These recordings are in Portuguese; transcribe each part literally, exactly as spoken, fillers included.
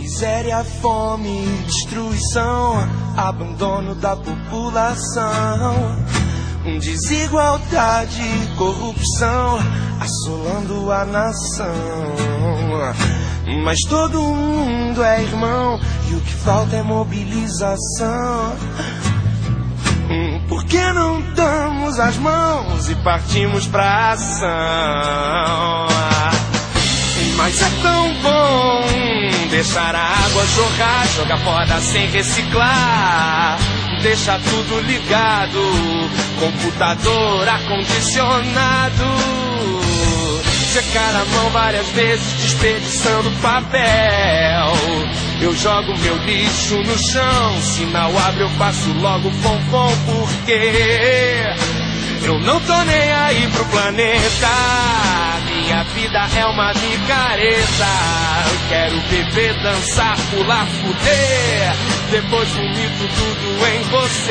Miséria, fome, destruição, abandono da população, desigualdade, corrupção, assolando a nação. Mas todo mundo é irmão e o que falta é mobilização. Por que não damos as mãos e partimos pra ação? Mas é tão bom deixar a água jorrar, jogar fora sem reciclar, deixar tudo ligado, computador, ar-condicionado, secar a mão várias vezes desperdiçando papel. Eu jogo meu lixo no chão, sinal abre eu faço logo fom-fom, porque eu não tô nem aí pro planeta. Minha vida é uma micareta. Eu quero beber, dançar, pular, fuder, depois vomito tudo em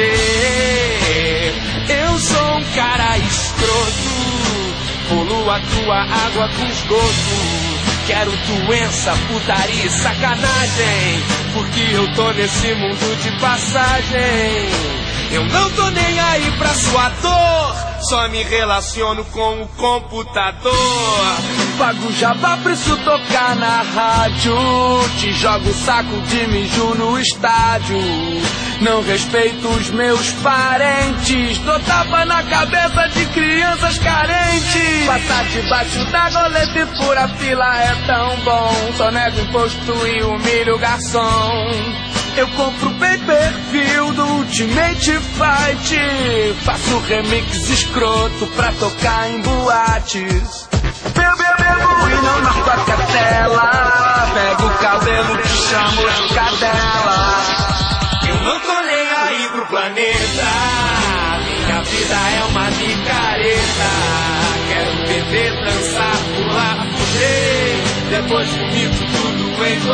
você. Eu sou um cara escroto, poluo a tua água com esgoto. Quero doença, putaria e sacanagem, porque eu tô nesse mundo de passagem. Eu não tô nem aí pra sua dor, só me relaciono com o computador. Pago jabá, preciso tocar na rádio, te jogo saco de mijo no estádio. Não respeito os meus parentes, dou tapa na cabeça de crianças carentes. Passar debaixo da goleta e fura fila é tão bom, só nego imposto e humilho o garçom. Eu compro pay-per-view do Ultimate Fight, faço remix escroto pra tocar em boates. Bebo, bebo e não marco a cartela, pego o cabelo te chamo de cadela. Eu não tô nem aí pro planeta, minha vida é uma micareta. Quero beber, dançar, pular, fuder, depois vomito tudo em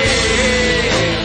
você.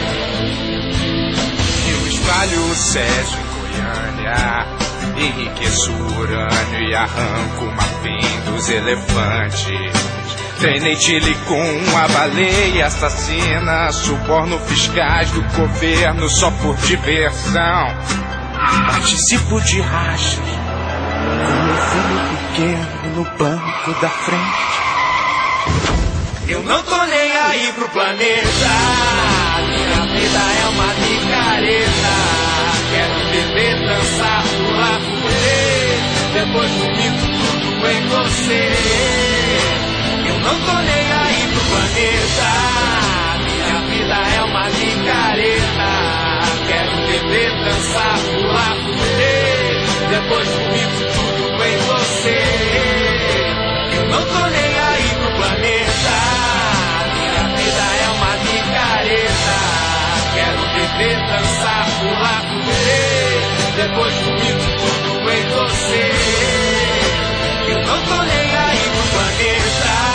Eu espalho o Césio em Goiânia, enriqueço o urânio e arranco o marfim dos elefantes. Treinei Chile com a baleia assassina, suborno fiscais do governo só por diversão. Participo de rachas com meu filho pequeno no banco da frente. Eu não tô nem aí pro planeta, minha vida é uma micareta. Quero beber, dançar, pular, fuder, depois vomito tudo em você. Eu não tô nem aí pro planeta, minha vida é uma micareta. Quero beber, dançar, pular, fuder, depois vomito tudo em você. Eu não tô nem aí pro planeta, minha vida é uma micareta. Quero beber, dançar, pular, fuder, depois vomito tudo em você. Eu não tô nem aí pro planeta.